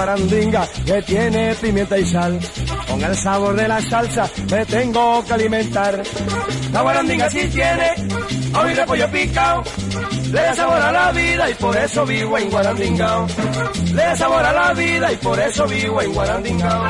guarandinga que tiene pimienta y sal. Con el sabor de la salsa me tengo que alimentar. La guarandinga sí tiene ajo y repollo picao, le da sabor a la vida y por eso vivo en Guarandingao. Le da sabor a la vida y por eso vivo en Guarandingao.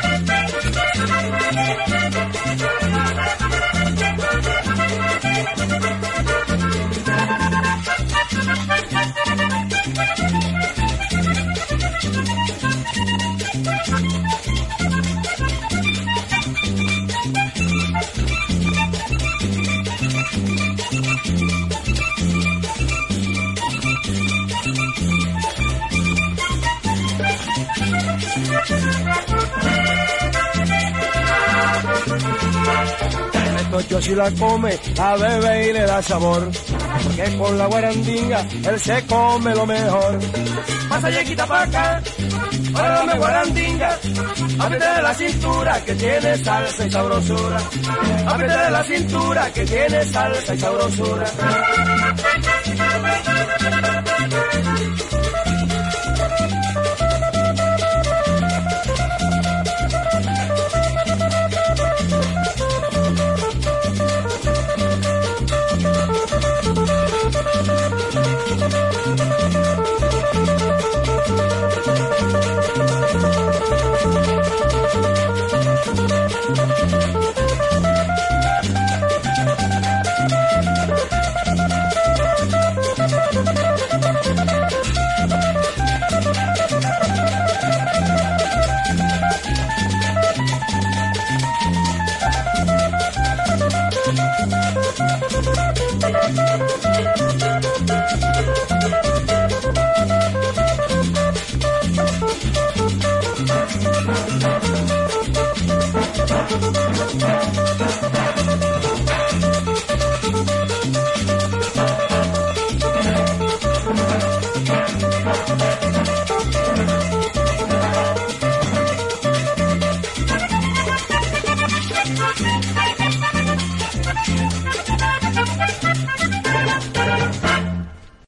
Yo si la come, la bebe y le da sabor, porque con la guarandinga él se come lo mejor. Pasa yequita pa' acá, ahora dame guarandinga, apriétale la cintura que tiene salsa y sabrosura. Apriétale la cintura que tiene salsa y sabrosura.